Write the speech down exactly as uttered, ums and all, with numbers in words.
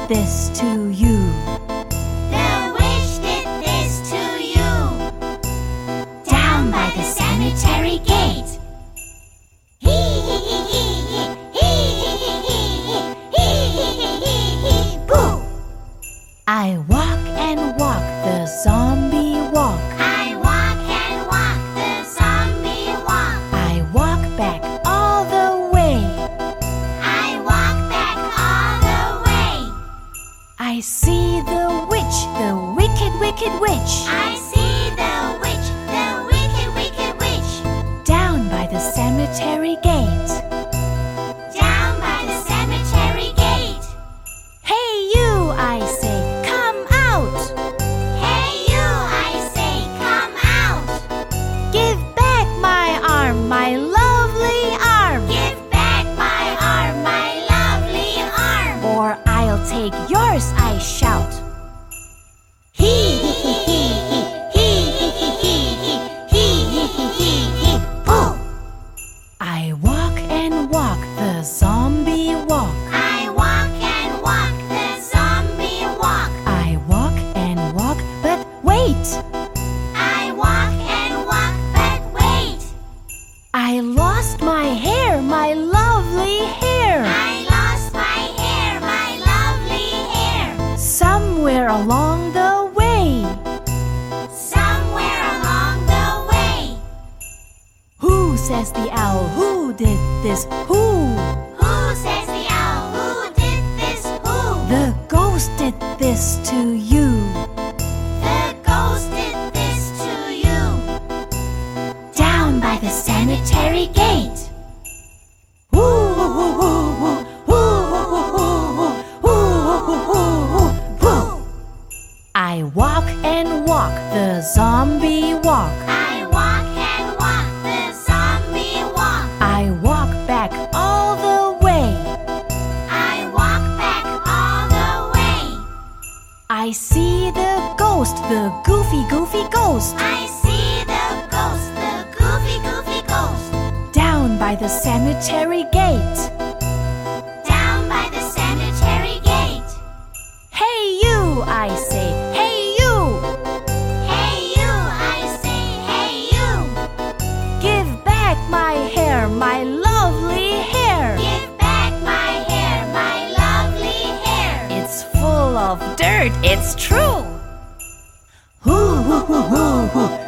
this to you? The witch did this to you. Down by the cemetery gate. Hee hee hee hee hee hee hee hee hee hee hee boo. I walk and walk the zombie walk. I walk and walk the zombie walk. I walk back all the way. I walk back all the way. I see the witch, the wicked, wicked witch. I see the witch, the wicked, wicked witch. Down by the cemetery gate. Down by the cemetery gate. Hey you, I say, come out. Hey you, I say, come out. Give back my arm, my lovely arm. Give back my arm, my lovely arm. Or I'll take yours, I shout. Hee hee hee hee hee hee hee hee hee hee hee hee boo. I walk and walk the zombie walk. I walk and walk the zombie walk. I walk and walk, but wait. I walk and walk, but wait. I lost my hair, my lovely hair. I lost my hair, my lovely hair. Somewhere along the way. Somewhere along the way. Who says the owl? Who did this? Who? Who says the owl? Who did this? Who? The ghost did this to you. The ghost did this to you. Down by the cemetery gate. Woo, woo, woo, woo, woo, woo, woo, woo, woo, woo, woo, woo. I walk and walk the zombie walk. I walk and walk the zombie walk. I walk back all the way. I walk back all the way. I see the ghost, the goofy, goofy ghost. I see the ghost, the goofy, goofy ghost. Down by the cemetery gate. Down by the cemetery gate. Hey you, I say, hey you. Hey you, I say, hey you. Give back my hair, my lovely hair. Give back my hair, my lovely hair. It's full of dirt, it's true. Hoo, hoo, hoo, hoo, hoo.